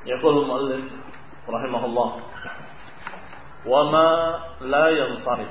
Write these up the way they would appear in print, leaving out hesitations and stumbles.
يقول المؤلف رحمه الله وما لا ينصرف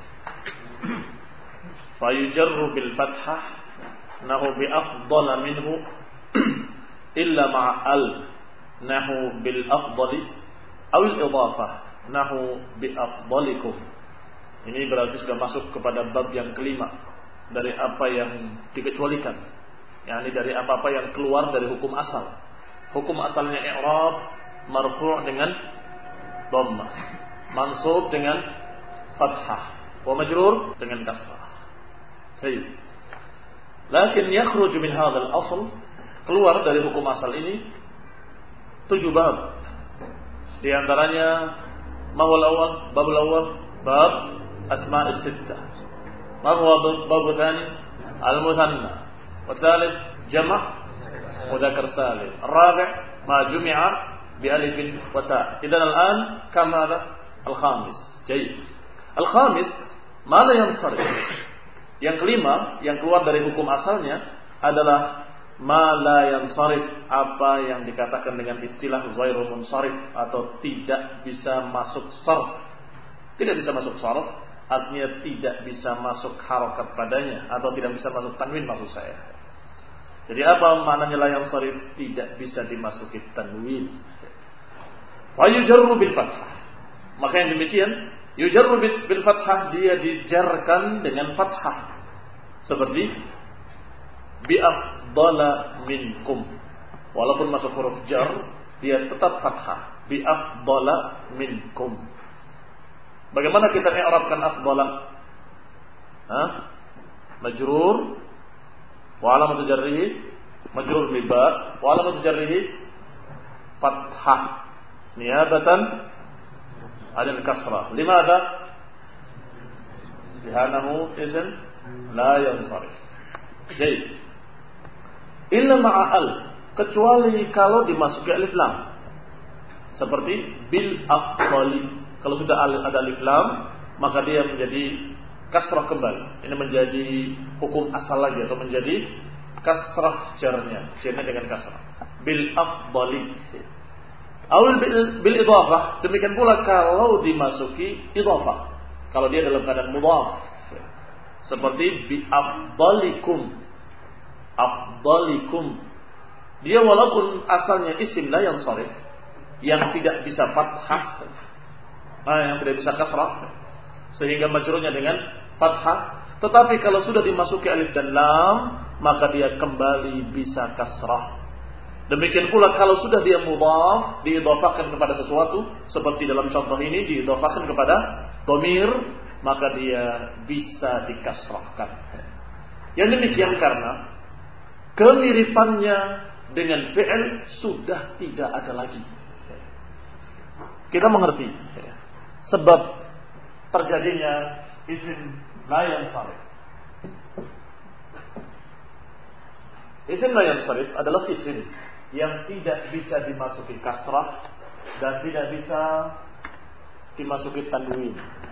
فيجر بالفتحة نحو بأفضل منه إلا مع نحو بالأفضل أو الإضافة نحو بأفضلكم. Ini berarti sudah masuk kepada bab yang kelima dari apa yang dikecualikan, yakni dari apa-apa yang keluar dari hukum asal. Hukum asalnya i'rab marfu' dengan dhammah, mansub dengan fathah, wa majrur dengan kasrah. Baik. Lakin yakhruju min hadzal asl, keluar dari hukum asal ini 7 bab. Di antaranya mahwal awal, babul awal, bab asma'is sittah. Mahwa bab tsani al-muthanna, wa tsalits jama' mudzakkar salim. Ar-rabi' ma jumi'a bi alif wa ta'. Idzan al-an kam hadha? Al-khamis. Jayyid. Al-khamis ma la yansarif. Yang kelima yang keluar dari hukum asalnya adalah ma la yansarif, apa yang dikatakan dengan istilah ghairu munsarif atau tidak bisa masuk sarf. Tidak bisa masuk sarf artinya tidak bisa masuk harakat padanya atau tidak bisa masuk tanwin maksud saya. Jadi apa maknanya la yansarif? Tidak bisa dimasuki tanwin. Wa yujarru bil fathah. Maka yang demikian yujarru bil fathah, dia dijarkan dengan fathah. Seperti bi afdala minkum. Walaupun masuk huruf jar, dia tetap fathah. Bi afdala minkum. Bagaimana kita i'rabkan afdala? Majrur wa alamatu jarrihi majrur bi ba wa alamatu jarrihi fathah niyabatan 'anil kasrah. Limadha? Li'annahu ism la yansarif. Jadi illa ma'al, kecuali kalau dimasuki alif lam. Seperti bil afdali. Kalau sudah ada alif lam, maka dia menjadi kasrah kembali. Ini menjadi hukum asal lagi atau menjadi kasrah jarnya. Jarnya dengan kasrah. Bil afdali. Awal bil idhafah, demikian pula kalau dimasuki idhafah. Kalau dia dalam keadaan mudhaf, seperti bi afdalikum. Afdalikum. Dia walaupun asalnya isim la yansarif, yang tidak bisa fathah, yang tidak bisa kasrah, sehingga majrurnya dengan fathah, tetapi kalau sudah dimasuki alif dan lam, maka dia kembali bisa kasrah. Demikian pula kalau sudah dia mudhaf, diidhafahkan kepada sesuatu, seperti dalam contoh ini diidhafahkan kepada dhamir, maka dia bisa dikasrahkan. Yang demikian karena kemiripannya dengan fi'il sudah tidak ada lagi. Kita mengerti sebab terjadinya isim la yansarif. Isim la yansarif adalah isim yang tidak bisa dimasuki kasrah dan tidak bisa dimasuki tanwin.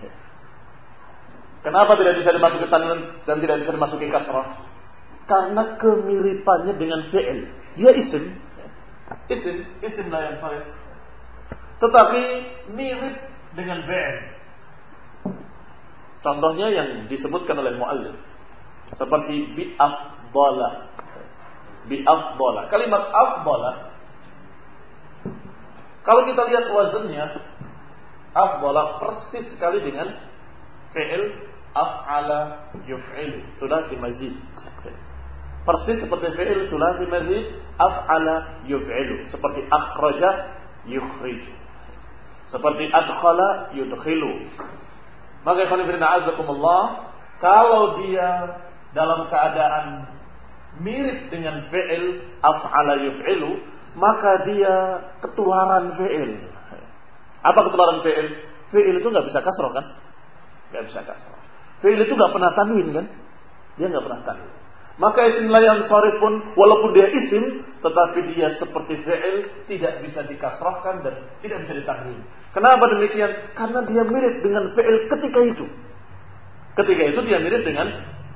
Kenapa tidak bisa dimasuki tanwin dan tidak bisa dimasuki kasrah? Karena kemiripannya dengan fi'il. Dia isim la yansarif, tetapi mirip dengan fi'il. Contohnya yang disebutkan oleh muallif seperti bi afdala. Bi afdala. Kalimat afdala, kalau kita lihat wazannya, afdala persis sekali dengan fi'il af'ala yuf'ilu, sulasi mazid. Persis seperti fi'il sulasi mazid af'ala yuf'ilu, seperti akhraja yukhriju, seperti adkhala yudkhilu. Maka ikhwan a'azzakumullah, kalau dia dalam keadaan mirip dengan fi'il af'ala yuf'ilu, maka dia ketularan fi'il. Apa ketularan fi'il? Fi'il itu enggak bisa kasrah kan? Enggak bisa kasrah. Fi'il itu enggak pernah tanwin kan? Dia enggak pernah tanwin. Maka isim la yansarif pun walaupun dia isim, tetapi dia seperti fi'il, tidak bisa dikasrahkan dan tidak bisa ditanwin. Kenapa demikian? Karena dia mirip dengan fi'il ketika itu. Ketika itu dia mirip dengan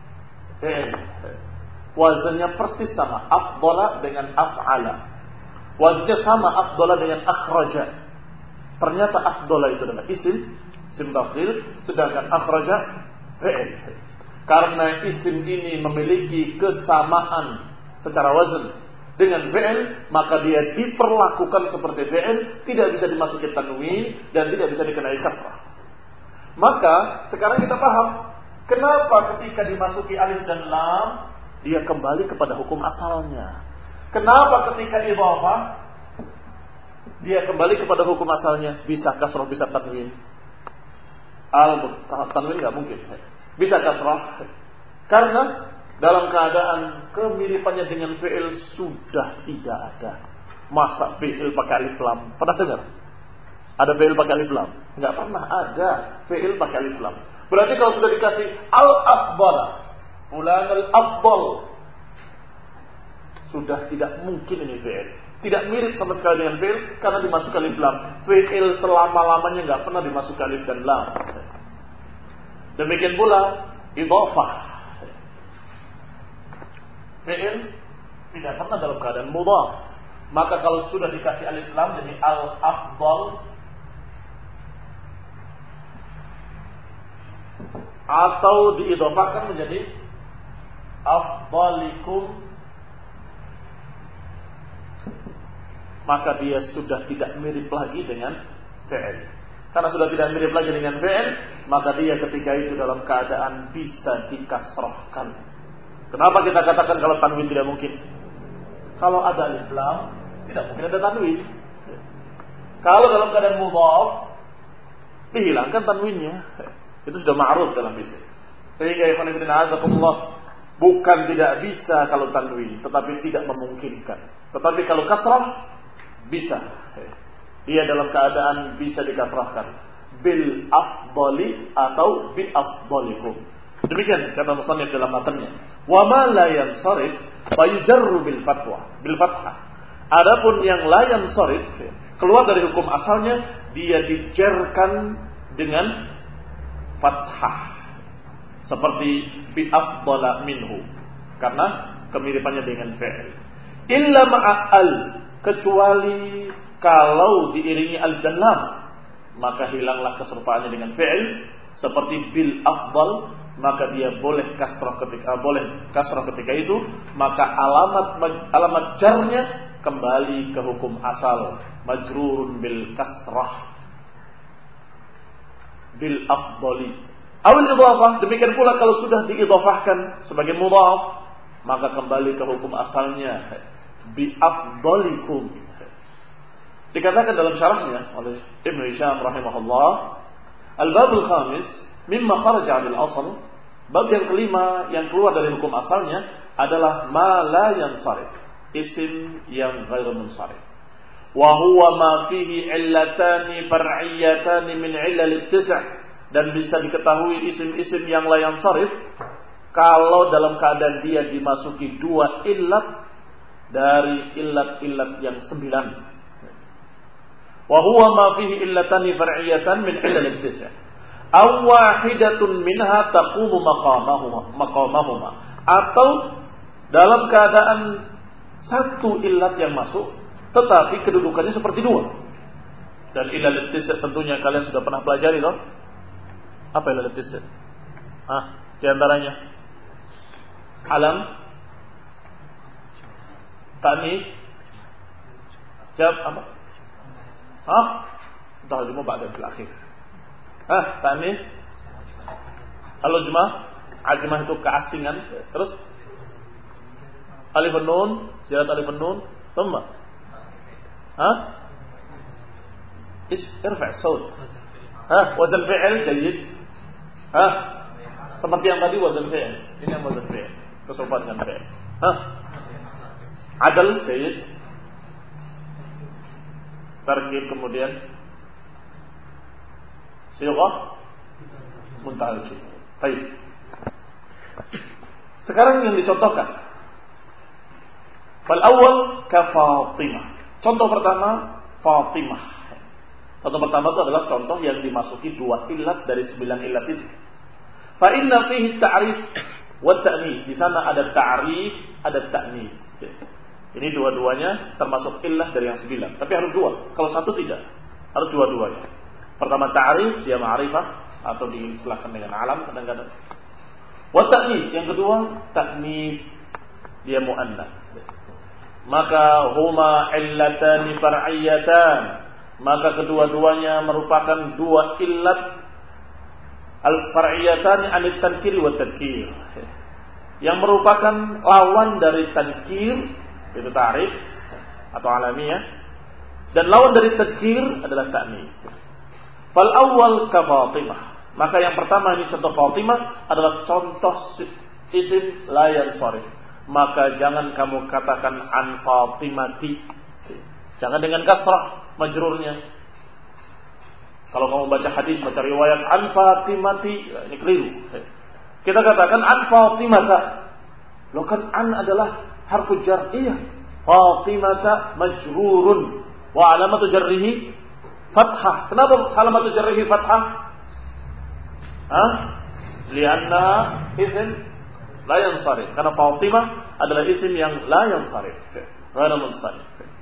fi'il. Wazannya persis sama, afdala dengan af'ala. Wazinnya sama afdala dengan akhraja. Ternyata afdala itu adalah isim tafdhil, sedangkan akhraja fi'il. Karena isim ini memiliki kesamaan secara wazn dengan fi'il, maka dia diperlakukan seperti fi'il, tidak bisa dimasuki tanwin dan tidak bisa dikenai kasrah. Maka sekarang kita paham kenapa ketika dimasuki alif dan lam dia kembali kepada hukum asalnya. Kenapa ketika idhafah dia kembali kepada hukum asalnya, bisa kasrah bisa tanwin. Tanwin enggak mungkin. Bisa kasrah karena dalam keadaan kemiripannya dengan fi'il sudah tidak ada. Masa fi'il pakai alif lam? Pernah dengar? Ada fi'il pakai alif lam? Enggak pernah ada fi'il pakai alif lam. Berarti kalau sudah dikasih al-afdal, fulan al-afdal, sudah tidak mungkin ini fi'il. Tidak mirip sama sekali dengan fi'il karena dimasukkan alif lam. Fi'il selama-lamanya enggak pernah dimasukkan alif dan lam. Demikian pula idhafah. Fi'il tidak pernah dalam keadaan mudhaf. Maka kalau sudah dikasih alif lam jadi al-afdal atau diidhafahkan menjadi afdalikum, maka dia sudah tidak mirip lagi dengan fi'il. Karena sudah tidak mirip lagi dengan fi'il, maka dia ketika itu dalam keadaan bisa dikasrahkan. Kenapa kita katakan kalau tanwin tidak mungkin? Kalau ada alif lam, tidak mungkin ada tanwin. Kalau dalam keadaan mudhaf, dihilangkan tanwinnya. Itu sudah ma'ruf dalam bisik. Sehingga ikhwan fillah azakumullah, bukan tidak bisa kalau tanwin, tetapi tidak memungkinkan. Tetapi kalau kasrah bisa. Dia dalam keadaan bisa dikasrahkan bil afdali atau bi afdalikum. Demikian kata musannif dalam matanya. Wa ma la yansarif fa yujarru bil fathah. Adapun yang la yansarif keluar dari hukum asalnya, dia dijerkan dengan fathah. Seperti bi afdala minhu, karena kemiripannya dengan fi'il. Illa ma'al, kecuali kalau diiringi alif dan lam, maka hilanglah keserupaannya dengan fi'il. Seperti bil afdal, maka dia boleh kasrah ketika itu, maka alamat jarnya kembali ke hukum asal, majrurun bil kasrah bil afdali. Awal idhafah, demikian pula kalau sudah diidhafahkan sebagai mudhaf, maka kembali ke hukum asalnya bi afdalikum. Dikatakan dalam syarahnya oleh Ibnu Hisham rahimahullah, al-babul khamis mimma kharaja 'anil asl, bab yang kelima yang keluar dari hukum asalnya adalah ma la yansarif, isim yang ghairu munsarif. Wa huwa ma fihi illatani far'iyatani min illal tis', dan bisa diketahui isim-isim yang la yansarif kalau dalam keadaan dia dimasuki dua illat dari illat-illat yang 9. Wa huwa ma fihi illatani far'iyatan min illal tis', aw wahidatun minha taqumu maqamahuma, atau dalam keadaan satu illat yang masuk tetapi kedudukannya seperti dua. Dan ilal tis' tentunya kalian sudah pernah pelajari toh. Apa ilal tis'? Di antaranya alam, ta'nis, jawab apa? Tarjumah ba'da fil akhir. Ta'nis, al-ujmah, ajmah itu keasingan. Terus alif nun, ziyarat alif nun, thumma irfa' saut. Wazan fi'il jayyid. Seperti yang tadi wazan fi'il. Ini yang wazan fi'il. Kesopan dengan fi'il. Adal jayyid. Tarkib kemudian sighah muntahal jid. Baik. Sekarang yang dicontohkan. Fal awal ka Fatimah. Contoh pertama Fatimah. Contoh pertama itu adalah contoh yang dimasuki dua illat dari 9 illat itu. Fa inna fihi ta'rif wa ta'nis. Di sana ada ta'rif, ada ta'nis. Ini dua-duanya termasuk illah dari yang 9. Tapi harus 2. Kalau 1 tidak. Harus dua-duanya. Pertama ta'rif, dia ma'rifah atau diistilahkan dengan alam kadang-kadang. Wa ta'nits, yang kedua ta'nits, dia muannas. Maka huma illatani far'iyatan, maka kedua-duanya merupakan dua illat al-far'iyatan anit tankir wa tadkir, yang merupakan lawan dari tankir itu ta'rif atau alamiah, dan lawan dari tadkir adalah ta'nits. Fal awwal ka Fatimah, maka yang pertama ini contoh Fatimah adalah contoh isim la yansarif. Maka jangan kamu katakan an Fatimati, jangan dengan kasrah majrurnya. Kalau kamu baca hadis, baca riwayat an Fatimati, ini keliru. Kita katakan an Fatimata. Loh kan an adalah harfu jar. Iya, Fatimata majrurun wa alamatu jarrihi fathah. Kenapa alamatu jarrihi fathah? Lianna isim la yansarif. Karena Fatimah adalah isim yang la yansarif, ghairu munsarif.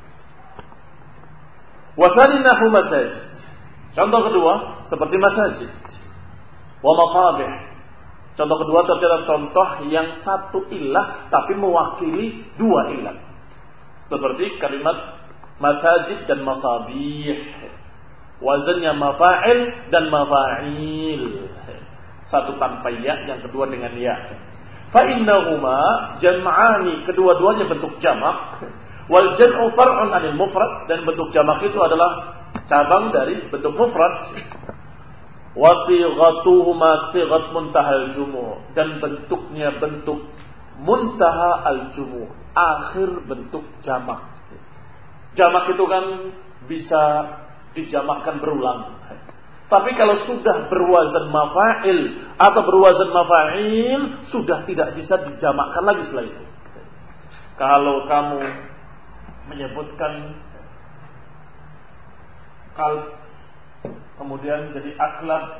Wa tsani nahu masajid. Contoh kedua seperti masajid. Wa masabih. Contoh kedua terdapat contoh yang satu ilah tapi mewakili dua ilah. Seperti kalimat masajid dan masabih. Wazannya mafa'il dan mafa'il. Satu tanpa ya, yang kedua dengan ya. Fa'innahuma jam'ani, kedua-duanya bentuk jamak. Wal jam'u far'un 'anil mufrad, dan bentuk jamak itu adalah cabang dari bentuk mufrad. Wa sighatuhuma sighat muntahal jumu', dan bentuknya bentuk muntaha al jumu', akhir bentuk jamak. Jamak itu kan bisa dijamakkan berulang. Tapi kalau sudah berwazan mafa'il atau berwazan mafa'il, sudah tidak bisa dijamakkan lagi setelah itu. Kalau kamu menyebutkan kalb, kemudian jadi aklab,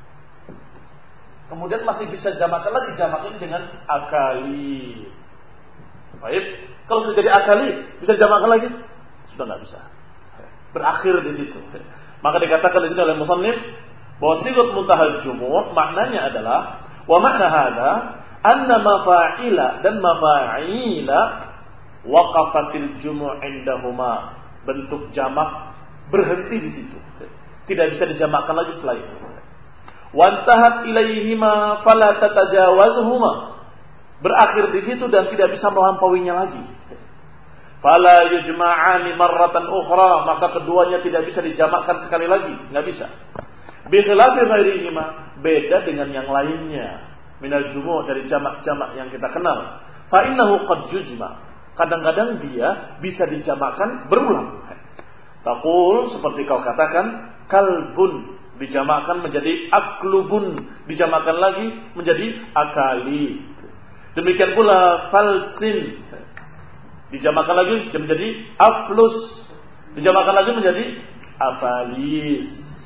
kemudian masih bisa jamakkan lagi, jamakkan dengan akali. Baik, kalau sudah jadi akali, bisa dijamakkan lagi? Sudah nggak bisa. Berakhir di situ. Maka dikatakan di sini oleh musannif bahwa sighat muntahal jumu' maknanya adalah wa makna hadza anna mafa'ila dan mafa'ila waqafatil jumu' indahuma, bentuk jamak berhenti di situ, tidak bisa dijamakkan lagi setelah itu. Wa intahat ilaihima fala tatajawazuhuma, berakhir di situ dan tidak bisa melampauinya lagi. Fala yujma'ani marratan ukhra, maka keduanya tidak bisa dijamakkan sekali lagi, enggak bisa. Bi khilafi ghairihima, beda dengan yang lainnya. Minal jumu' dari jamak-jamak yang kita kenal. Fa innahu qad yujma', kadang-kadang dia bisa dijamakkan berulang. Taqul, seperti kau katakan, kalbun dijamakkan menjadi aklubun, dijamakkan lagi menjadi akali. Demikian pula falsin, dijamakkan lagi menjadi aflus, dijamakkan lagi menjadi afalis.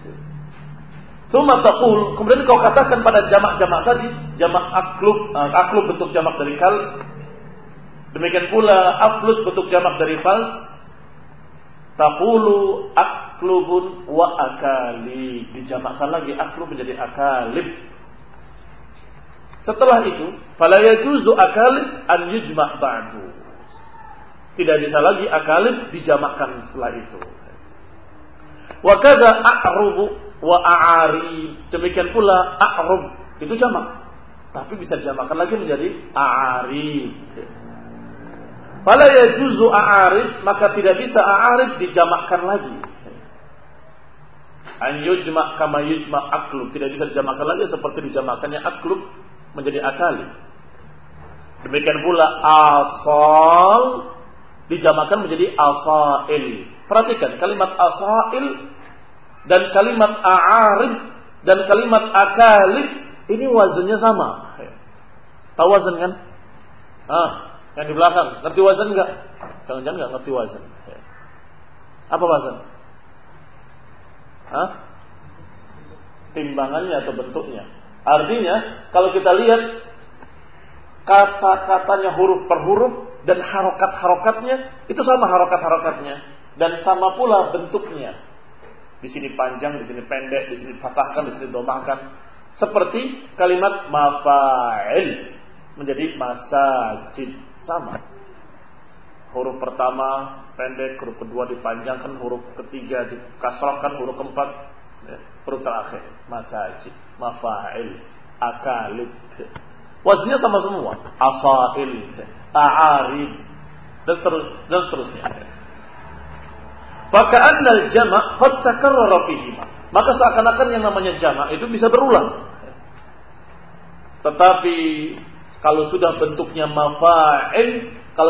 Tsumma taqul, kemudian kau katakan pada jamak-jamak tadi, jamak aklub bentuk jamak dari kal, demikian pula aflus bentuk jamak dari fals. Taqulu aklubun wa akali, dijamakkan lagi aklub menjadi akalib. Setelah itu, fala yajuzu akalib an yujma' ba'du, tidak bisa lagi akalib dijamakkan setelah itu. Wa kadza a'rubu wa a'arib, demikian pula a'rub itu jamak, tapi bisa dijamakkan lagi menjadi a'arib. Fala yajuzu a'arib, maka tidak bisa a'arib dijamakkan lagi. An yujma' kama yujma' aklub, tidak bisa dijamakkan lagi seperti dijamakkannya aklub menjadi akalib. Demikian pula asal dijamakkan menjadi asail. Perhatikan kalimat asail dan kalimat a'arib dan kalimat akalib ini wazannya sama. Tahu wazan kan? Yang di belakang ngerti wazan enggak? Jangan-jangan enggak ngerti wazan. Apa wazan? Timbangannya atau bentuknya. Artinya kalau kita lihat kata-katanya huruf per huruf, Dan harokat-harokatnya itu sama harokat-harokatnya. Dan sama pula bentuknya. Di sini panjang, di sini pendek, di sini fathahkan, di sini domahkan. Seperti kalimat mafa'il menjadi masajid. Sama. Huruf pertama pendek, huruf kedua dipanjangkan, huruf ketiga dikasrahkan, huruf keempat huruf terakhir masajid, mafa'il, akalid. Waznnya sama semua. Asail, a'arib dan seterusnya. Faka'anna al-jama' qad takarrara fihima. Maka seakan-akan yang namanya jama' itu bisa berulang. Tetapi kalau sudah bentuknya mafa'il,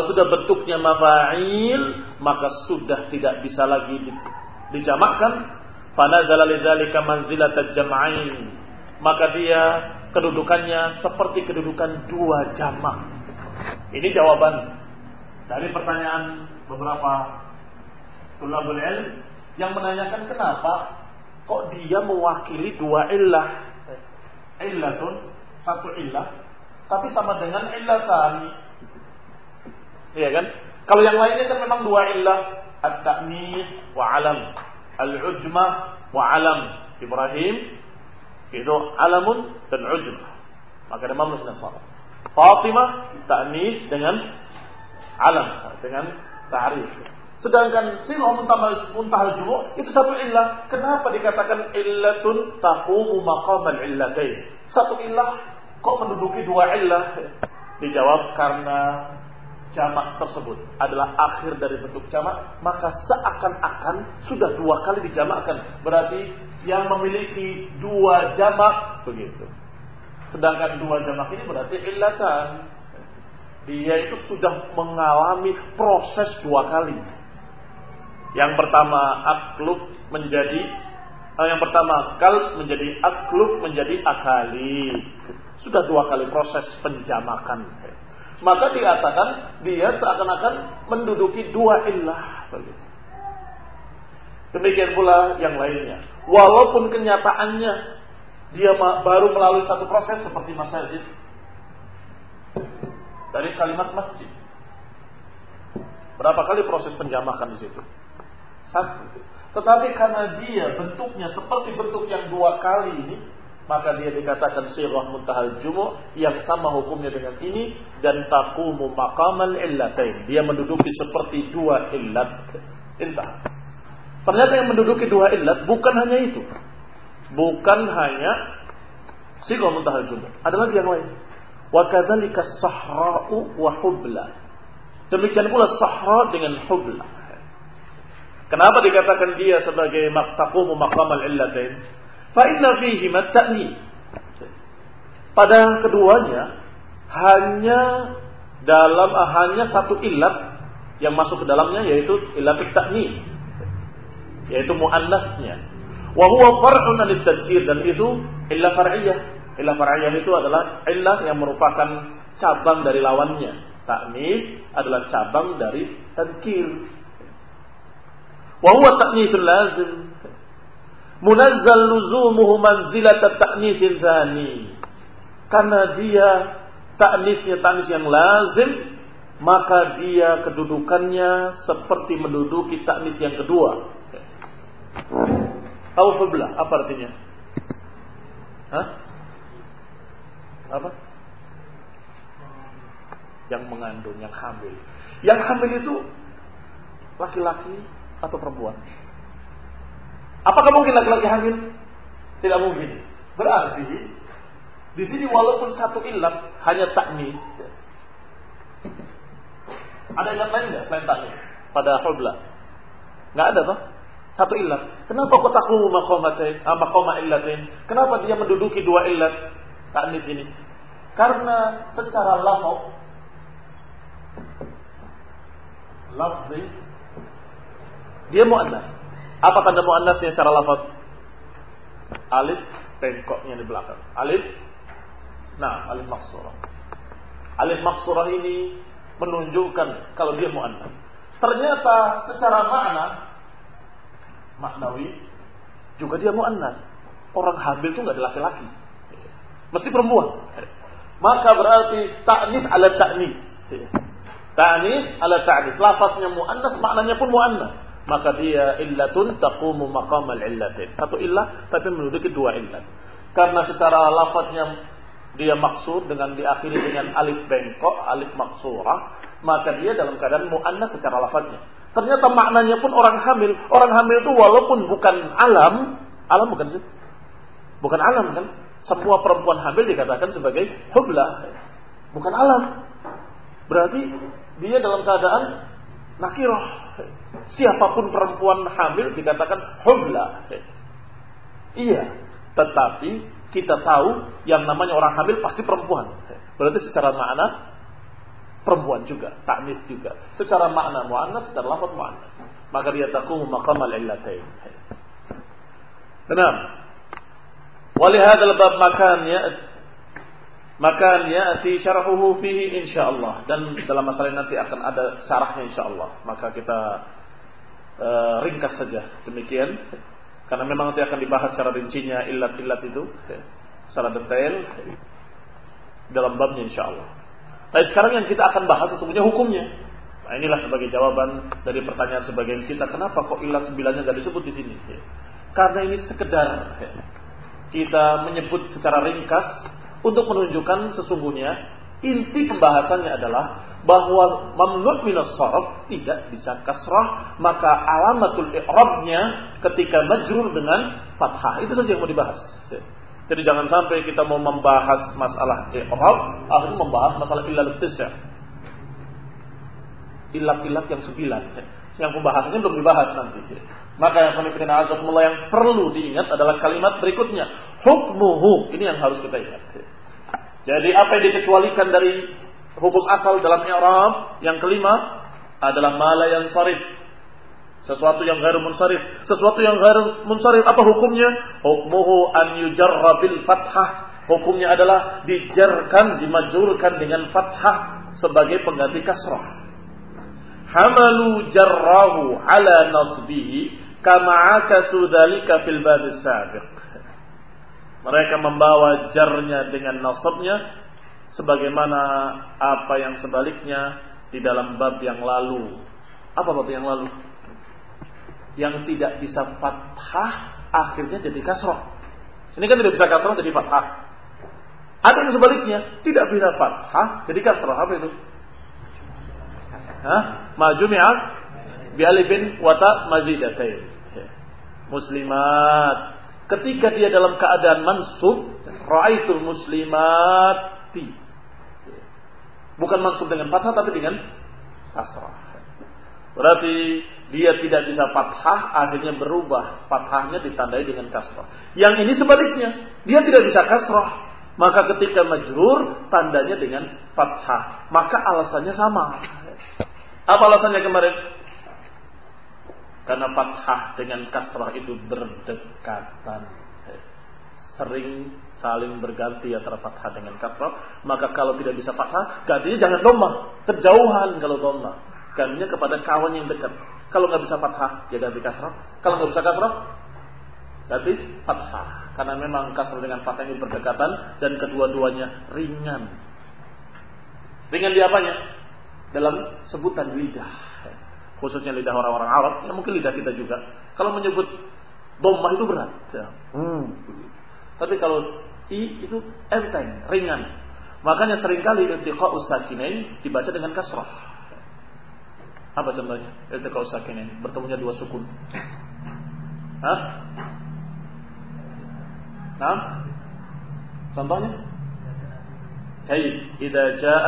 maka sudah tidak bisa lagi dijamakkan. Fanazala lidzalika manzilatal jam'ain. Maka dia kedudukannya seperti kedudukan dua jamak. Ini jawaban dari pertanyaan beberapa tulabul ilm yang menanyakan kenapa kok dia mewakili dua illah. Illatun, satu illah, tapi sama dengan illatan. Iya kan? Kalau yang lainnya kan memang dua illah, at-ta'nis wa alam, al-ujmah wa alam. Ibrahim itu alamun dan ujmah. Maka ada mamluk nasara. Fatimah ta'nis dengan alam, dengan ta'rif. Sedangkan sirah muntahal jumuh itu satu illah. Kenapa dikatakan illatun taqumu maqamal illatain? Satu illah kok menduduki dua illah? Dijawab karena jamak tersebut adalah akhir dari bentuk jamak, maka seakan-akan sudah dua kali dijamakkan. Berarti yang memiliki dua jamak begitu. Sedangkan dua jamak ini berarti illatan. Dia itu sudah mengalami proses dua kali. Yang pertama aklub menjadi kalb menjadi aklub menjadi akali. Sudah dua kali proses penjamakan. Maka dikatakan dia seakan-akan menduduki dua illah. Demikian pula yang lainnya. Walaupun kenyataannya dia baru melalui satu proses seperti masjid. Dari kalimat masjid. Berapa kali proses penjamakan di situ? Satu. Tetapi karena dia bentuknya seperti bentuk yang dua kali ini, maka dia dikatakan sirah muntahal jumu' yang sama hukumnya dengan ini dan taqumu maqamal illatain. Dia menduduki seperti dua illat. Entah. Ternyata yang menduduki dua illat bukan hanya itu. Bukan hanya sirah muntahal jumu'. Ada lagi yang lain. Wa kadzalika as-sahra'u wa hubla. Demikian pula sahra dengan hubla. Kenapa dikatakan dia sebagai taqumu maqamal illatain? Fa inna fihi at-ta'nis. Pada keduanya hanya satu illat yang masuk ke dalamnya, yaitu illat at-ta'nis, yaitu muannasnya. Wa huwa far'un an at-tadhkir, dan itu illah far'iyah. Illah far'iyah itu adalah illah yang merupakan cabang dari lawannya. Ta'nis adalah cabang dari tadhkir. Wa huwa ta'nisul lazim. Munazzal luzumuhu manzilat at-ta'nisil tsani. Karena dia ta'nisnya ta'nis yang lazim, maka dia kedudukannya seperti menduduki ta'nis yang kedua. Au hubla, apa artinya? Apa? Yang mengandung, yang hamil. Yang hamil itu laki-laki atau perempuan? Apakah mungkin laki-laki hamil? Tidak mungkin. Berarti di sini walaupun satu illat hanya ta'nis. Ada illat lain enggak selain ta'nis pada hubla? Enggak ada toh? Satu illat. Kenapa kok taqumu maqama illatain? Kenapa dia menduduki dua illat ta'nis ini? Karena secara lafzi dia muannas. Apa tanda muannasnya secara lafaz? Alif bengkoknya di belakang. Alif maksurah. Alif maksurah ini menunjukkan kalau dia muannas. Ternyata secara maknawi juga dia muannas. Orang hamil itu enggak ada laki-laki. Mesti perempuan. Maka berarti ta'nis ala ta'nis. Ta'nis ala ta'nis. Lafaznya muannas, maknanya pun muannas. Maka dia illatun taqumu maqamal illatin. Satu illah tapi menduduki dua illat. Karena secara lafaznya dia maksur dengan diakhiri dengan alif bengkok, alif maksurah, maka dia dalam keadaan muannas secara lafaznya. Ternyata maknanya pun orang hamil. Orang hamil itu walaupun bukan alam bukan sih? Bukan alam kan? Semua perempuan hamil dikatakan sebagai hubla. Bukan alam. Berarti dia dalam keadaan nakirah. Siapapun perempuan hamil dikatakan hubla. Iya, tetapi kita tahu yang namanya orang hamil pasti perempuan. Berarti secara makna perempuan juga, ta'nis juga. Secara makna muannas, secara lafaz muannas. Maka dia taqumu maqamal illatain. Benar. Walihadzal bab makan ya'ti syarhuhu fihi insyaallah, dan dalam masalah ini nanti akan ada syarahnya insyaallah. Maka kita ringkas saja demikian, karena memang nanti akan dibahas secara rincinya illat-illat itu secara detail dalam babnya insyaallah. Tapi sekarang yang kita akan bahas sesungguhnya hukumnya. Nah, inilah sebagai jawaban dari pertanyaan sebagian kita, kenapa kok illat 9-nya enggak disebut di sini? Karena ini sekedar kita menyebut secara ringkas untuk menunjukkan sesungguhnya inti pembahasannya adalah bahwa mamnu' minas sharf tidak bisa kasrah, maka alamatul i'rabnya ketika majrur dengan fathah. Itu saja yang mau dibahas. Jadi jangan sampai kita mau membahas masalah i'rab, akhirnya membahas masalah illal tis'a. Illat-illat yang 9. Yang pembahasannya belum dibahas nanti. Maka yang yang perlu diingat adalah kalimat berikutnya, hukmuhu. Ini yang harus kita ingat. Jadi apa yang dikecualikan dari hukum asal dalam i'rab yang kelima adalah ma la yansarif. Sesuatu yang ghairu munsharif. Sesuatu yang ghairu munsharif apa hukumnya? Hukmuhu an yujarra bil fathah. Hukumnya adalah dijarkan, dimajrurkan dengan fathah sebagai pengganti kasrah. Hamalu jarrahu ala nasbihi kama akasu dzalika fil bab as-sabiq. Mereka membawa jarnya dengan nasabnya sebagaimana apa yang sebaliknya di dalam bab yang lalu. Apa bab yang lalu? Yang tidak bisa fathah akhirnya jadi kasrah. Ini kan tidak bisa kasrah jadi fathah. Ada yang sebaliknya, tidak bisa fathah jadi kasrah. Apa itu? Majumi'at bi alifin wa ta mazidatain. Muslimat. Ketika dia dalam keadaan mansub, ra'aitul muslimati. Bukan mansub dengan fathah tapi dengan kasrah. Berarti dia tidak bisa fathah, akhirnya berubah. Fathahnya ditandai dengan kasrah. Yang ini sebaliknya, dia tidak bisa kasrah. Maka ketika majrur, tandanya dengan fathah. Maka alasannya sama. Apa alasannya kemarin? Karena fathah dengan kasrah itu berdekatan. Sering saling berganti antara fathah dengan kasrah. Maka kalau tidak bisa fathah, gantinya jangan dhammah. Kejauhan kalau dhammah. Gantinya kepada kawan yang dekat. Kalau nggak bisa fathah, ya ganti kasrah. Kalau nggak bisa kasrah, ganti fathah. Karena memang kasrah dengan fathah ini berdekatan dan kedua-duanya ringan. Ringan di apanya? Dalam sebutan lidah. Khususnya lidah orang-orang Arab, ya mungkin lidah kita juga. Kalau menyebut dhammah itu berat. Tapi kalau i itu enteng, ringan. Makanya seringkali iltiqa'us sakinain dibaca dengan kasrah. Apa contohnya? Iltiqa'us sakinain, bertemunya dua sukun. Nah, contohnya? Baik, idza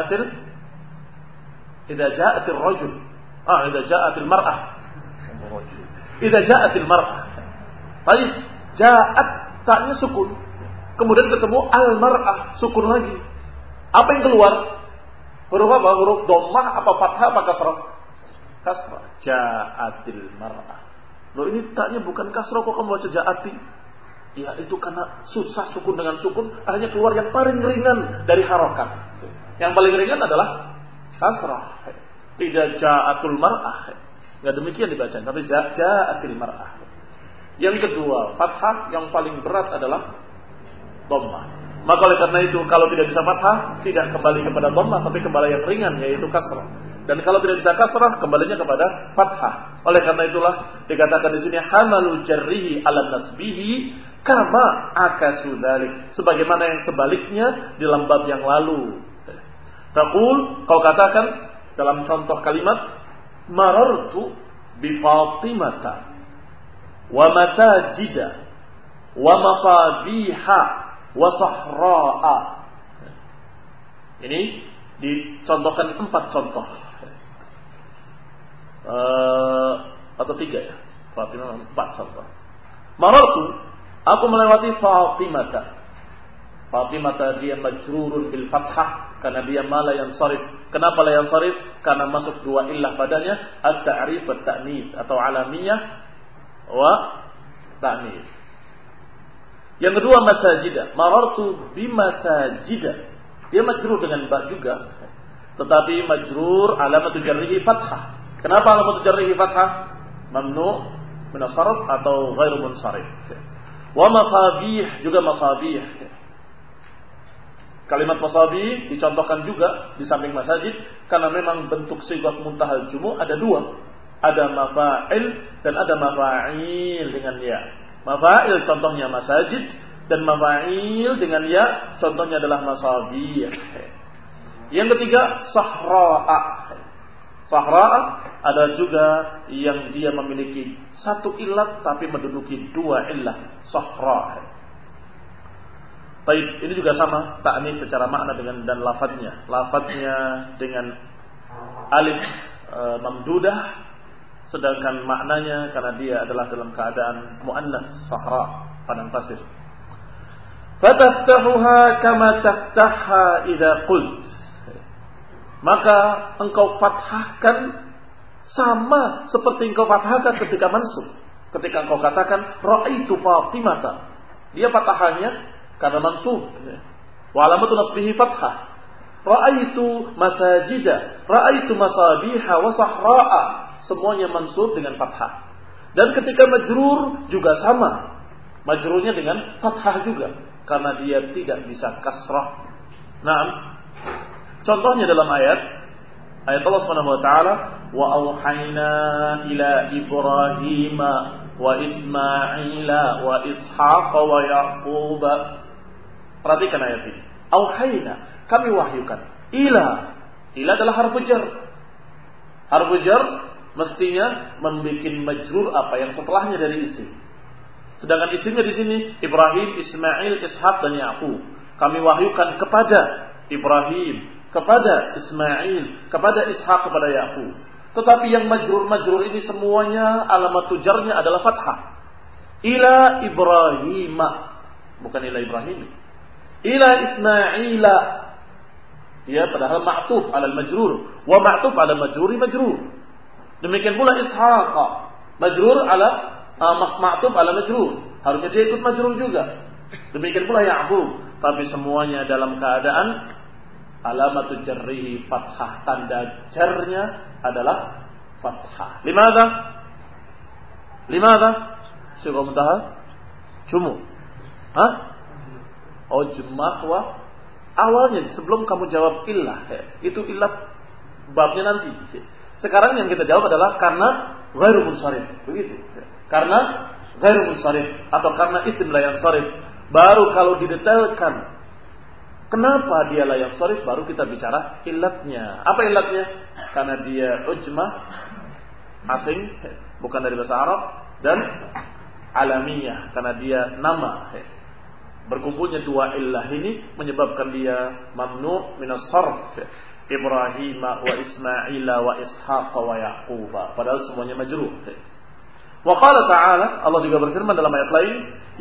ja'atil rajul. Idza ja'atil mar'ah. Idza ja'atil mar'ah. Baik, ja'at ta'nya sukun. Kemudian ketemu al-mar'ah, sukun lagi. Apa yang keluar? Huruf apa? Huruf dhammah apa fathah apa kasrah? Kasrah. Ja'atil mar'ah. Loh ini ta'nya bukan kasrah kok kamu baca ja'ati? Ya itu karena susah sukun dengan sukun, akhirnya keluar yang paling ringan dari harokat. Yang paling ringan adalah kasrah. Tidak ja'atul mar'ah. Enggak demikian dibaca, tapi ja'atil mar'ah. Yang kedua, fathah yang paling berat adalah dhammah. Maka oleh karena itu kalau tidak bisa fathah, tidak kembali kepada dhammah tapi kembali yang ringan yaitu kasrah. Dan kalau tidak bisa kasrah, kembalinya kepada fathah. Oleh karena itulah dikatakan di sini hamalul jarrihi ala nasbihi kama akasu dzalik, sebagaimana yang sebaliknya di dalam bab yang lalu. Taqul, kau katakan dalam contoh kalimat marartu bi Fatimata wa matajida wa masabiha wa sahra'a. Ini dicontohkan 4 contoh. Atau 3 ya. Fatimah 4 contoh. Marartu, aku melewati Fatimata. Fatimata dia majrurun bil fathah karena dia ma la yansarif. Kenapa la yansarif? Karena masuk 2 illah padanya, at-ta'rif wa at-ta'nis atau alamiyah wa ta'nis. Yang kedua masajida. Marartu bi masajida. Dia majrur dengan ba juga, tetapi majrur alamatu jarrihi fathah. Kenapa alamatu jarrihi fathah? Mamnu' min as-sarf atau ghairu munsharif. Wa masabih, juga masabih. Kalimat masabih dicontohkan juga di samping masajid karena memang bentuk sighah muntahal jumu' ada 2. Ada mafa'il dan ada mafa'il dengan ya. Mafa'il contohnya masajid dan mafa'il dengan ya contohnya adalah masabih. Yang ketiga sahra'a. Sahra'a ada juga yang dia memiliki 1 illat tapi menduduki 2 illah. Sahra'a. Baik, ini juga sama ta'nis secara makna dengan dan lafadznya. Lafadznya dengan alif mamdudah, sedangkan maknanya karena dia adalah dalam keadaan muannas sahra, padang pasir. Fataftahuha kama taftaha idza qult. Maka engkau fathahkan sama seperti engkau fathahkan ketika mansub. Ketika engkau katakan ra'aitu Fatimata, dia fathahannya karena mansub. Wa alamatu nasbihi fathah. Ra'aitu masajida, ra'aitu masabiha wa sahra'a. Semuanya mansub dengan fathah. Dan ketika majrur juga sama. Majrurnya dengan fathah juga karena dia tidak bisa kasrah. Naam. Contohnya dalam ayat Allah Subhanahu wa taala, wa auhayna ila Ibrahim wa Ismaila wa Ishaq wa Yaqub. Perhatikan ayat ini. Auhayna, kami wahyukan. Ila adalah harfu jar. Harfu jar mestinya membuat majrur apa yang setelahnya dari isim. Sedangkan isimnya di sini Ibrahim, Ismail, Ishaq dan Yaqub. Kami wahyukan kepada Ibrahim, kepada Ismail, kepada Ishaq, kepada Yaqub. Tetapi yang majrur ini semuanya alamat tujarnya adalah fathah. Ila Ibrahim, bukan ila Ibrahim. Ila Ismaila, dia padahal ma'tuf ala majrur, wa ma'tuf ala majruri majrur. Demikian pula Ishaq, majrur ala ma'tuf ala majrur, harusnya dia ikut majrur juga. Demikian pula Yaqub, tapi semuanya dalam keadaan alamatu jarrihi fathah, tanda jarnya adalah fathah. Limadha? Sighah muntahal jumu. Jumah wa awalnya sebelum kamu jawab illah. Itu illah babnya nanti. Sekarang yang kita jawab adalah karena ghairu munsharif. Begitu. Karena ghairu munsharif atau karena isim la yansharif. Baru kalau didetailkan kenapa dia la yansharif baru kita bicara illatnya. Apa illatnya? Karena dia ujmah asing, bukan dari bahasa Arab, dan alamiyah karena dia nama. Berkumpulnya 2 illah ini menyebabkan dia mamnu' min as-sarf. Ibrahim wa Ismaila wa Ishaq wa Yaqub. Padahal semuanya majrur. Wa qala ta'ala, Allah juga berfirman dalam ayat lain,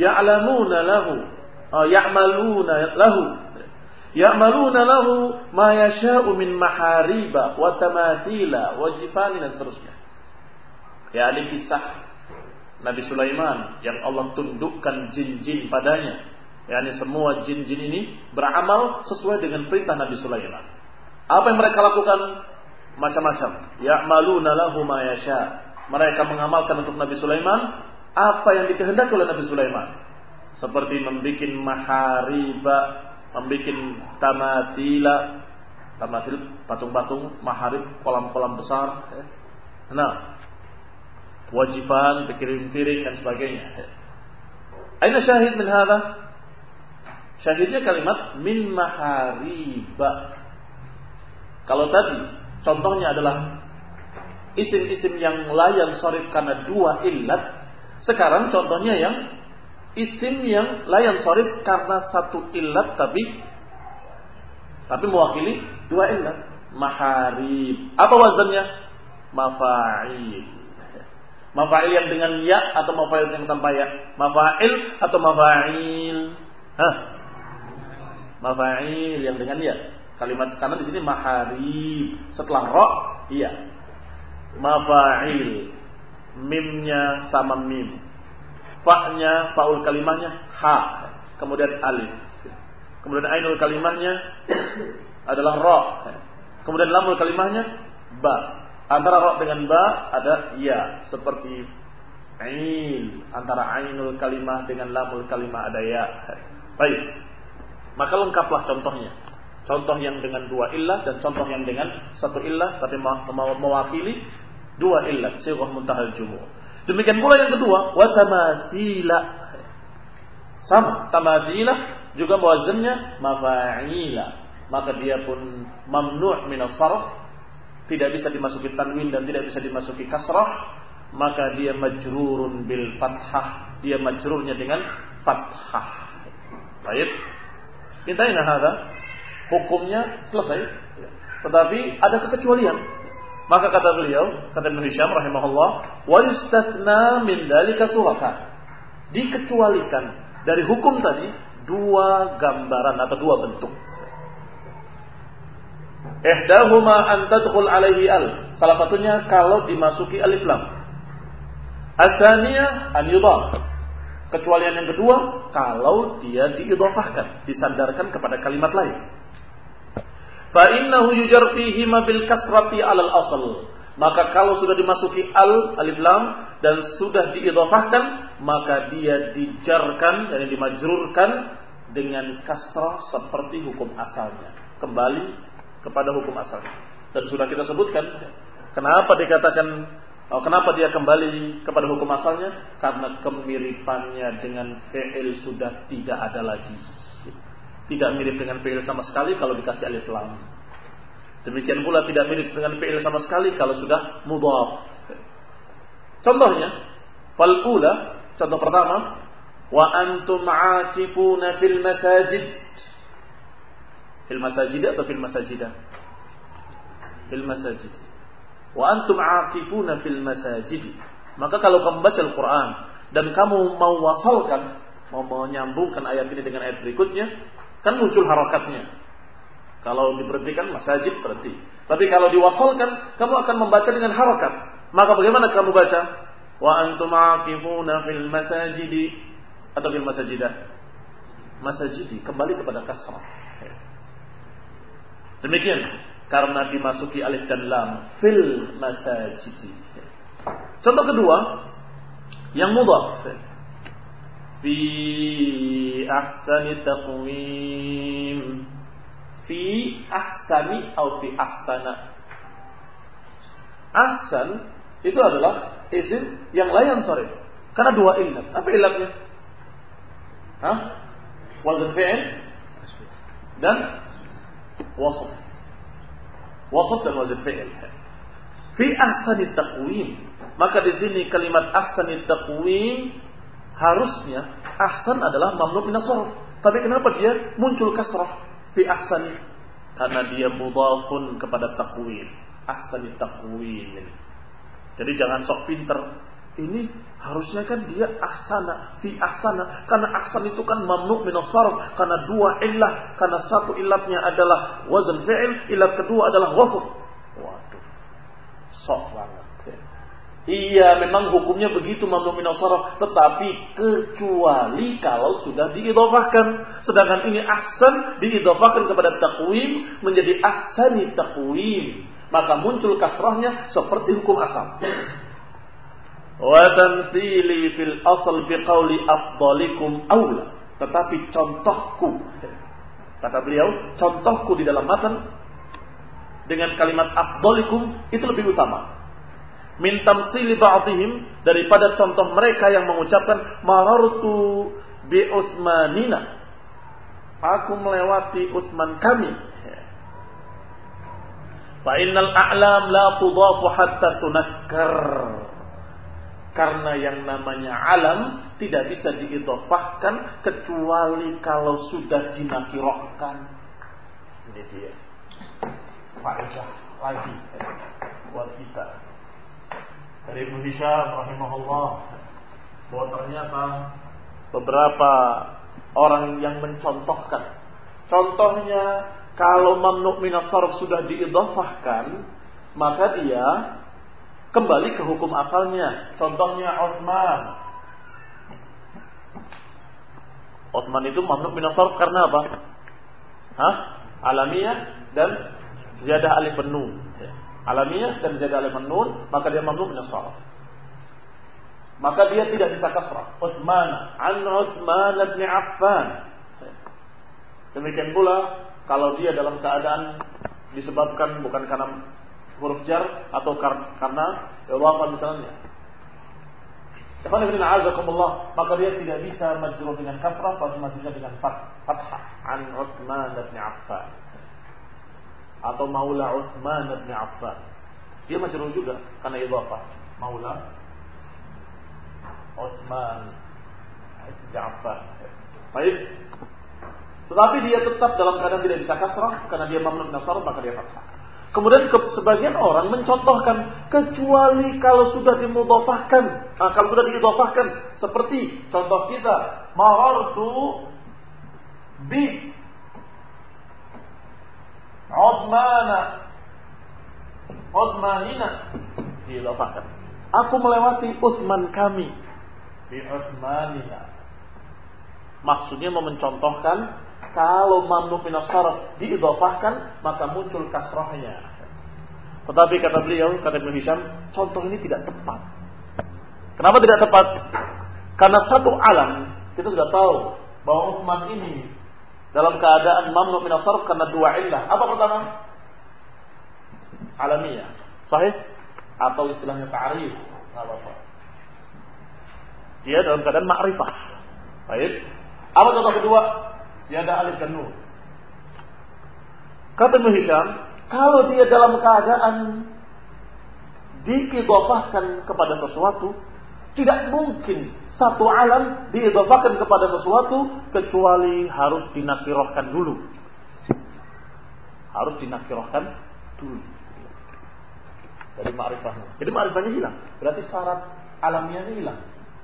ya'maluna lahu ma yasha'u min mahariba wa tamathila wa jifanin dan seterusnya. Ya, ini kisah Nabi Sulaiman yang Allah tundukkan jin-jin padanya. Yani semua jin-jin ini beramal sesuai dengan perintah Nabi Sulaiman. Apa yang mereka lakukan? Macam-macam. Ya'maluna lahu ma yasha. Mereka mengamalkan untuk Nabi Sulaiman apa yang dikehendaki oleh Nabi Sulaiman. Seperti membikin mahariba, membikin tamatsila, Tamathil, patung-patung, maharib, kolam-kolam besar. Nah, wajifan, piring-piring dan sebagainya. Aina syahid min hadha? Syahidnya kalimat min mahariba. Kalau tadi contohnya adalah isim-isim yang la yansharif karena dua illat, sekarang contohnya yang isim yang la yansharif karena satu illat tapi mewakili dua illat. Maharib. Apa wazannya? Mafa'il. Mafa'il yang dengan ya atau mafa'il yang tanpa ya? Mafa'il atau mafa'il? Mafa'il yang dengan ya. Kalimat karena di sini maharib. Setelah ra, iya. Mafa'il. Mimnya sama mim. Fa-nya, fa'ul kalimahnya ha. Kemudian alif. Kemudian ainul kalimahnya adalah ra. Kemudian lamul kalimahnya ba. Antara ra dengan ba ada ya, seperti ain. Antara ainul kalimah dengan lamul kalimah ada ya. Baik. Maka lengkaplah contohnya. Contoh yang dengan dua illah dan contoh yang dengan satu illah tapi mewakili dua illah, sighah muntahal jumu'. Demikian pula yang kedua, wa tamatsila. Sama, tamatsila juga wazannya mafa'ila, maka dia pun mamnu' min as-sarf, tidak bisa dimasuki tanwin dan tidak bisa dimasuki kasrah, maka dia majrurun bil fathah, dia majrurnya dengan fathah. Baik. Intaina hadza, hukumnya selesai. Tetapi ada kekecualian. Maka kata beliau, kata Ibnu Hisham rahimahullah, wa yustathna min dzalika suratan. Dikecualikan dari hukum tadi dua gambaran atau dua bentuk. Ihdahuma an tadkhul alaihi al. Salah satunya kalau dimasuki alif lam. Ats-tsaniyah an yudhaf. Kecualian yang kedua kalau dia diidhafahkan, disandarkan kepada kalimat lain. Fa innahu yujar fihi ma bil kasrati 'alal asl. Maka kalau sudah dimasuki alif lam dan sudah diidhafahkan, maka dia dijarkan dan dimajrurkan dengan kasrah seperti hukum asalnya, kembali kepada hukum asalnya. Dan sudah kita sebutkan kenapa dia kembali kepada hukum asalnya, karena kemiripannya dengan fi'il sudah tidak ada lagi. Tidak mirip dengan fi'il sama sekali kalau dikasih alif lam. Demikian pula tidak mirip dengan fi'il sama sekali kalau sudah mudhaf. Contohnya, fal ula, contoh pertama, wa antum aakifuna fil masajid. Fil masajid atau fil masajidah? Fil masajid. Wa antum aakifuna fil masajid. Maka kalau kamu baca Al-Quran dan kamu mau wasalkan, mau menyambungkan ayat ini dengan ayat berikutnya, kan muncul harakatnya. Kalau diberhentikan masajid berhenti. Tapi kalau diwasalkan, kamu akan membaca dengan harakat. Maka bagaimana kamu baca? Wa antum aakifuna fil masajidi atau fil masajidah? Masajidi, kembali kepada kasrah. Demikian karena dimasuki alif dan lam, fil masajidi. Contoh kedua yang mudhaf, fi ahsani taqwim. Fi ahsani atau fi ahsana. Ahsan itu adalah isim yang la yansharif karena dua illat. Apa illatnya? Wazn fi'il dan wasf. Wasf dan wazn fi'il. Fi ahsani taqwim. Maka di sini kalimat ahsani taqwim harusnya ahsan adalah mamnu' min as-sarf. Tapi kenapa dia muncul kasrah? Fi ahsani, karena dia mudhafun kepada taqwim. Ahsani taqwim. Jadi jangan sok pinter. Ini harusnya kan dia ahsana, fi ahsana, karena ahsan itu kan mamnu' min as-sarf, karena dua illah, karena satu illatnya adalah wazn fi'il, illat kedua adalah wasf. Waduh. Sok banget. Iya, memang hukumnya begitu mamnu' min as-sarf, tetapi kecuali kalau sudah diidhafahkan. Sedangkan ini ahsan diidhafahkan kepada taqwim menjadi ahsani taqwim, maka muncul kasrahnya seperti hukum asal. Wa tamtsili fil asl biqauli afdalikum aula. Tetapi contohku, kata beliau, contohku di dalam matan dengan kalimat afdalikum itu lebih utama. Min tamtsili ba'dihim, daripada contoh mereka yang mengucapkan marartu bi Utsmanina, aku melewati Utsman kami. Fa innal a'lam la tudafu hatta tunakkar. Karena yang namanya alam tidak bisa diidhofahkan kecuali kalau sudah dinakirahkan. Ini dia faedah lagi buat kita dari Ibnu Hisham rahimahullah, bahwa ternyata beberapa orang yang mencontohkan, contohnya kalau mamnu' minas sarf sudah diidhofahkan, maka dia kembali ke hukum asalnya. Contohnya Utsman itu mamnu' minas sarf karena apa? Alamiyah dan ziyadah alif nun. Alamiyah dan ziyadah alif nun, maka dia mamnu' minas sarf. Maka dia tidak bisa kasrah. Utsman an Utsman bin Affan. Demikian pula kalau dia dalam keadaan disebabkan bukan karena huruf jar atau karena idhafah misalnya. Ikhwan fillah a'azakumullah, maka dia tidak bisa majrur dengan kasrah, pasti majrurnya dengan fathah. An Utsman bin Affan atau maula Utsman bin Affan. Dia majrur juga karena idhafah. Maula Utsman bin Affan. Baik. Tetapi dia tetap dalam keadaan tidak bisa kasrah karena dia mamnu' min as-sarf, maka dia fathah. Kemudian sebagian orang mencontohkan kecuali kalau sudah dimudhafahkan. Kalau sudah diidhafahkan, seperti contoh kita, marartu bi Utsmanina, diidhafahkan. Aku melewati Utsman kami, bi Utsmanina. Maksudnya mau mencontohkan kalau mamnu' min as-sarf diidhafahkan, maka muncul kasrahnya. Tetapi kata beliau, kata Ibnu Hisham, contoh ini tidak tepat. Kenapa tidak tepat? Karena satu alam, kita sudah tahu bahwa Utsman ini dalam keadaan mamnu' min as-sarf karena dua illah. Apa pertama? Alamiyah. Sahih? Atau istilahnya ta'rif. Apa-apa. Dia dalam keadaan ma'rifah. Baik. Apa contoh kedua? Ziyadah alif dan nun. Kata Ibnu Hisham, kalau dia dalam keadaan diidhafahkan kepada sesuatu, tidak mungkin satu alam diidhafahkan kepada sesuatu kecuali harus dinakirahkan dulu. Harus dinakirahkan dulu. Dari ma'rifahnya. Jadi ma'rifahnya hilang. Berarti syarat alamiahnya hilang.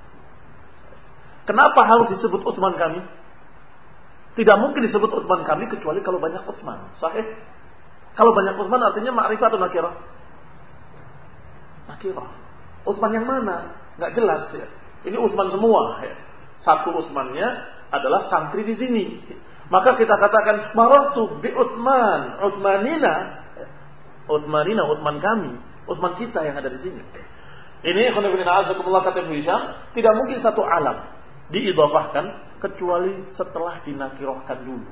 Kenapa harus disebut Utsman kami? Tidak mungkin disebut Utsman kami kecuali kalau banyak Utsman. Sahih? Kalau banyak Utsman artinya ma'rifah atau nakirah? Nakirah. Utsman yang mana? Enggak jelas ya. Ini Utsman semua ya. Satu Utsmannya adalah santri di sini. Maka kita katakan marartu bi Utsman, Utsmanina. Utsmanina, Utsman kami, Utsman kita yang ada di sini. Ini khonibina azakumullah kata Ibnu Hisham, tidak mungkin satu alam diidhafahkan kecuali setelah dinakirahkan dulu.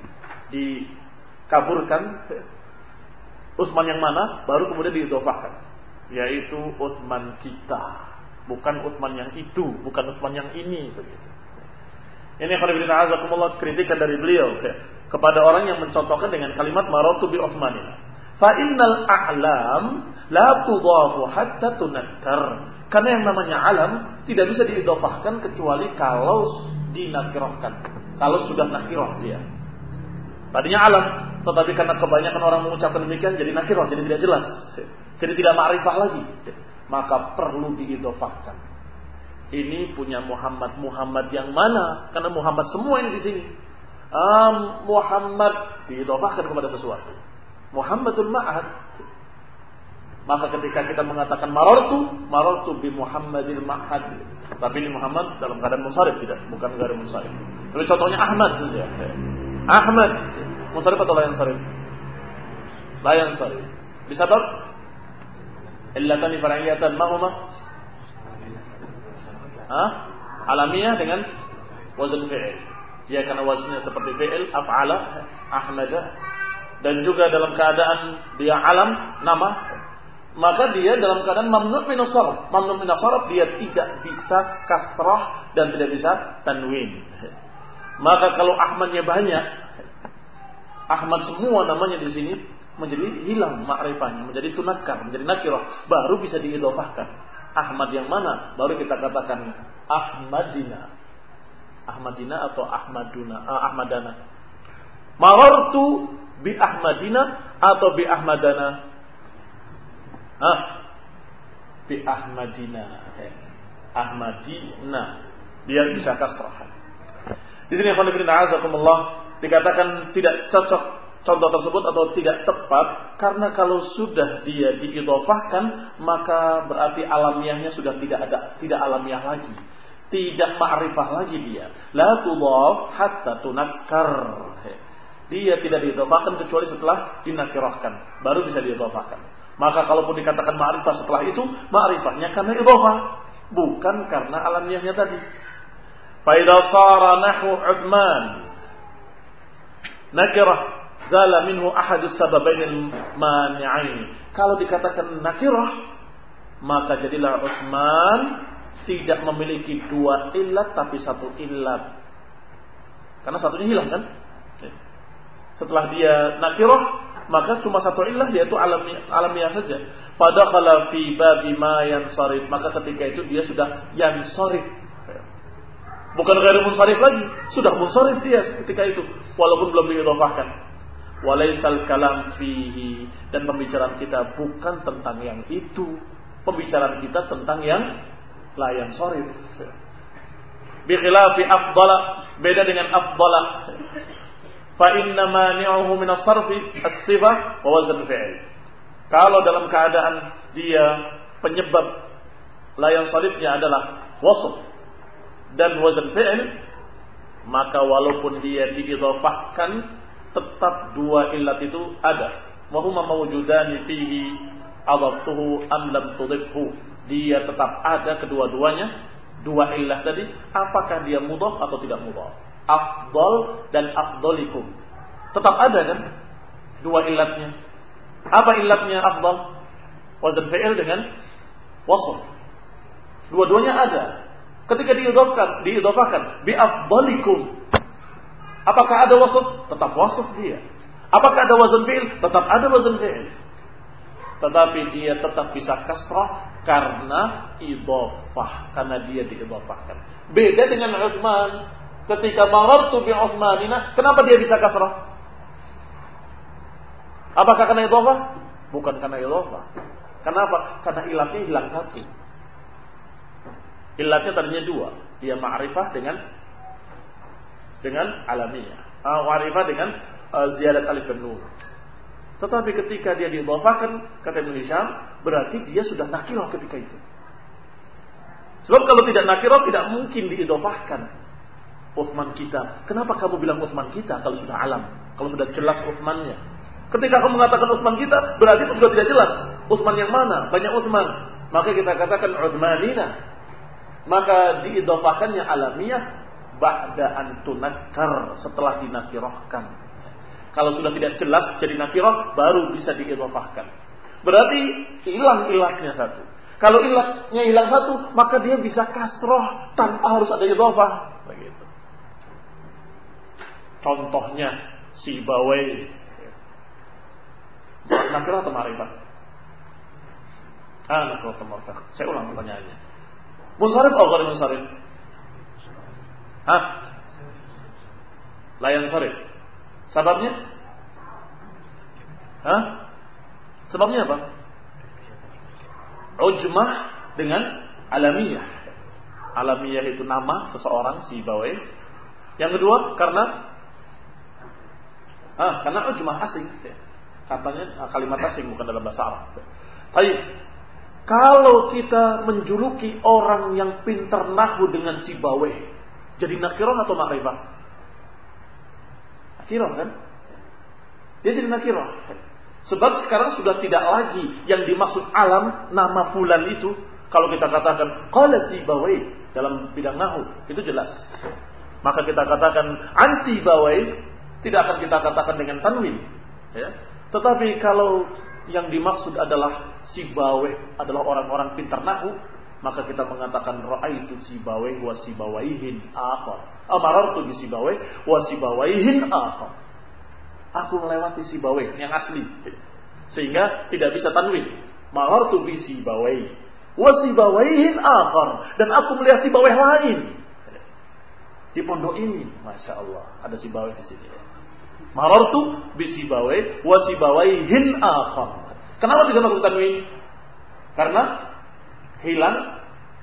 Dikaburkan Utsman yang mana baru kemudian diidhafahkan, yaitu Utsman kita, bukan Utsman yang itu, bukan Utsman yang ini begitu. Ini khonibina azakumullah kritikan dari beliau kepada orang yang mencontohkan dengan kalimat marartu bi Utsmanin. Fa innal a'lam la tudhafu hatta tunakkar. Karena yang namanya alam tidak bisa diidhafahkan kecuali kalau dinakirahkan. Kalau sudah nakirah dia. Tadinya alam, tetapi karena kebanyakan orang mengucapkan demikian jadi nakirah, jadi tidak jelas. Jadi tidak ma'rifah lagi. Maka perlu diidhafahkan. Ini punya Muhammad. Muhammad yang mana? Karena Muhammad semua ini di sini. Muhammad diidhafahkan kepada sesuatu. Muhammadul Ma'had. Maka ketika kita mengatakan marartu bi Muhammadil Ma'had, tapi ini Muhammad dalam keadaan munsharif, tidak, bukan ghair munsharif. Tapi contohnya Ahmad saja. Ahmad munsharif atau la yansharif? La yansharif. Bisabab illatani far'iyatan ma huma? Alamiah dengan wazn fi'il. Dia karena wazannya seperti fi'il, af'ala, ahmada. dan juga dalam keadaan dia alam nama, maka dia dalam keadaan mamnu' min as-sarf. Mamnu' min as-sarf, dia tidak bisa kasrah dan tidak bisa tanwin. Maka kalau Ahmadnya banyak, Ahmad semua namanya di sini, menjadi hilang ma'rifahnya, menjadi tunakkar, menjadi nakirah, baru bisa diidhofahkan. Ahmad yang mana? Baru kita katakan Ahmadina. Ahmadina atau Ahmadana. Marartu bi Ahmadina atau bi Ahmadana? Bi Ahmadina. Ahmadina. Biar bisa kasrah. Di sini dikatakan tidak cocok contoh tersebut atau tidak tepat karena kalau sudah dia diidhofahkan maka berarti alamiahnya sudah tidak alamiah lagi, tidak ma'rifah lagi dia. La tudhaf hatta tunakkar. Dia tidak diidhofahkan kecuali setelah dinakirahkan, baru bisa diidhofahkan. Maka kalaupun dikatakan ma'rifah setelah itu, ma'rifahnya karena idhofah, bukan karena alamiahnya tadi. Fa idza sara nahu Utsman nakirah zala minhu ahadus sababain mani'ain. Kalau dikatakan nakirah, maka jadilah Utsman tidak memiliki dua illat tapi satu illat. Karena satunya hilang kan? Setelah dia nakirah, maka cuma satu illah, yaitu alamiah saja. Fadakhala fi babi ma yansarif, maka ketika itu dia sudah yansarif. Bukan ghairu munsharif lagi, sudah munsharif dia ketika itu walaupun belum diidhofahkan. Walaisal kalam fihi, dan pembicaraan kita bukan tentang yang itu. Pembicaraan kita tentang yang la yansharif. Bi khilafi afdala, beda dengan afdala. Fa inna mani'uhu min as-sarfi as-sifah wa wazn fi'il. Kalau dalam keadaan dia penyebab la yansharifnya adalah wasf dan wazn fi'il, maka walaupun dia diidhofahkan tetap dua illat itu ada. Wa huma mawjudani fihi adaftuhu am lam tudifhu. Dia tetap ada kedua-duanya, dua illat tadi, apakah dia mudhaf atau tidak mudhaf. Afdal dan afdalikum tetap ada kan dua illatnya. Apa illatnya afdal? Wazn fi'il dengan wasf. Dua-duanya ada. Ketika diidhofahkan bi afdalikum, apakah ada wasf? Tetap wasf dia. Apakah ada wazn fi'il? Tetap ada wazn fi'il. Tetapi dia tetap bisa kasrah karena idhofah, karena dia diidhofahkan. Beda dengan Utsman. Ketika marartu bi Utsmanina, kenapa dia bisa kasrah? Apakah karena idhofah? Bukan karena idhofah. Kenapa? Karena ilatnya hilang satu. Ilatnya tadinya dua, dia ma'rifah dengan alamiah, ma'rifah dengan ziyadat alif dan nun. Tetapi ketika dia diidhofahkan, kata Ibnu Hisham, berarti dia sudah nakirah ketika itu. Sebab kalau tidak nakirah tidak mungkin diidhofahkan. Utsman kita, kenapa kamu bilang Utsman kita kalau sudah alam, kalau sudah jelas Utsmannya? Ketika kamu mengatakan Utsman kita, berarti itu sudah tidak jelas. Utsman yang mana? Banyak Utsman. Maka kita katakan Utsmanina. Maka diidhofahkannya alamiah ba'da an tunakkar, setelah dinakirahkan. Kalau sudah tidak jelas jadi nakirah, baru bisa diidhofahkan. Berarti hilang ilatnya satu. Kalau ilatnya hilang satu, maka dia bisa kasroh tanpa harus ada idhofah. Begitu. Contohnya si Bawai. Nakirah atau ma'rifah? Nakirah atau ma'rifah. Saya ulang pertanyaannya. Munsharif atau ghair munsharif? La yansharif. Sebabnya? Sebabnya apa? Ujmah dengan alamiah. Alamiah itu nama seseorang, si Bawai. Yang kedua karena ujmah asing. Katanya kalimat asing, bukan dalam bahasa Arab. Baik. Kalau kita menjuluki orang yang pintar nahwu dengan si Bawai, jadi nakirah atau ma'rifah? Nakirah kan? Dia jadi nakirah. Sebab sekarang sudah tidak lagi yang dimaksud alam nama fulan itu. Kalau kita katakan qala si Bawai dalam bidang nahwu, itu jelas. Maka kita katakan an si Bawai, tidak akan kita katakan dengan tanwin. Ya. Tetapi kalau yang dimaksud adalah sibaweh adalah orang-orang pintar nahwu, maka kita mengatakan ra'aitu sibaweh wa sibawaihin akhar. Amarartu bi sibaweh wa sibawaihin akhar. Aku melewati sibaweh yang asli. Sehingga tidak bisa tanwin. Marartu bi sibaweh wa sibawaihin akhar, dan aku melihat sibaweh lain. Di pondok ini, Masya Allah, ada sibaweh di sini. Marartu bi sibaweh wa sibawaihin akhar. Kenapa bisa masuk tanwin? Karena hilang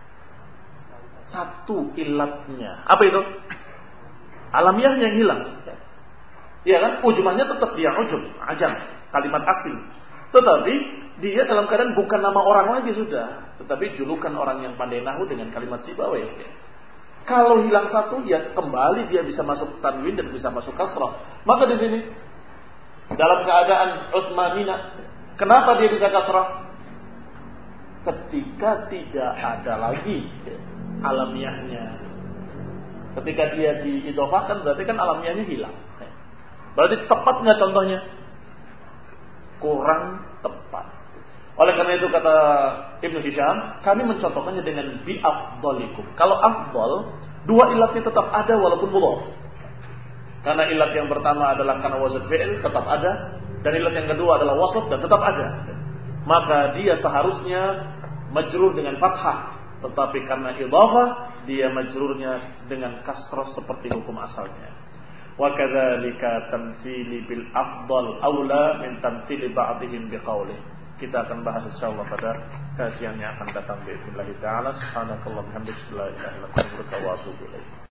satu ilatnya. Apa itu? Alamiahnya yang hilang. Iya kan? Ujumahnya tetap dia ujum, ajam, kalimat asli. Tetapi dia dalam keadaan bukan nama orang lagi sudah, tetapi julukan orang yang pandai nahwu dengan kalimat sibaweh. Kalau hilang satu, ya kembali dia bisa masuk tanwin dan bisa masuk kasrah. Maka di sini dalam keadaan Utsmanina, kenapa dia bisa kasrah? Ketika tidak ada lagi alamiahnya. Ketika dia diidhofahkan, berarti kan alamiahnya hilang. Berarti tepat nggak contohnya? Kurang tepat. Oleh karena itu kata Ibnu Hisham, kami mencontohkannya dengan bi afdalikum. Kalau afdal, dua ilatnya tetap ada walaupun mudhaf. Karena ilat yang pertama adalah karena wazn fi'il tetap ada, dan ilat yang kedua adalah wasf dan tetap ada. Maka dia seharusnya majrur dengan fathah, tetapi karena idhafah dia majrurnya dengan kasrah seperti hukum asalnya. Wa kadzalika tamtsili bil afdal aula min tamtsili ba'dihim biqaulih. Kita akan bahas insyaallah pada kajian yang akan datang bi idznillah taala. Subhanakallahumma wa bihamdika la ilaha illa anta astaghfiruka wa atubu ilaik.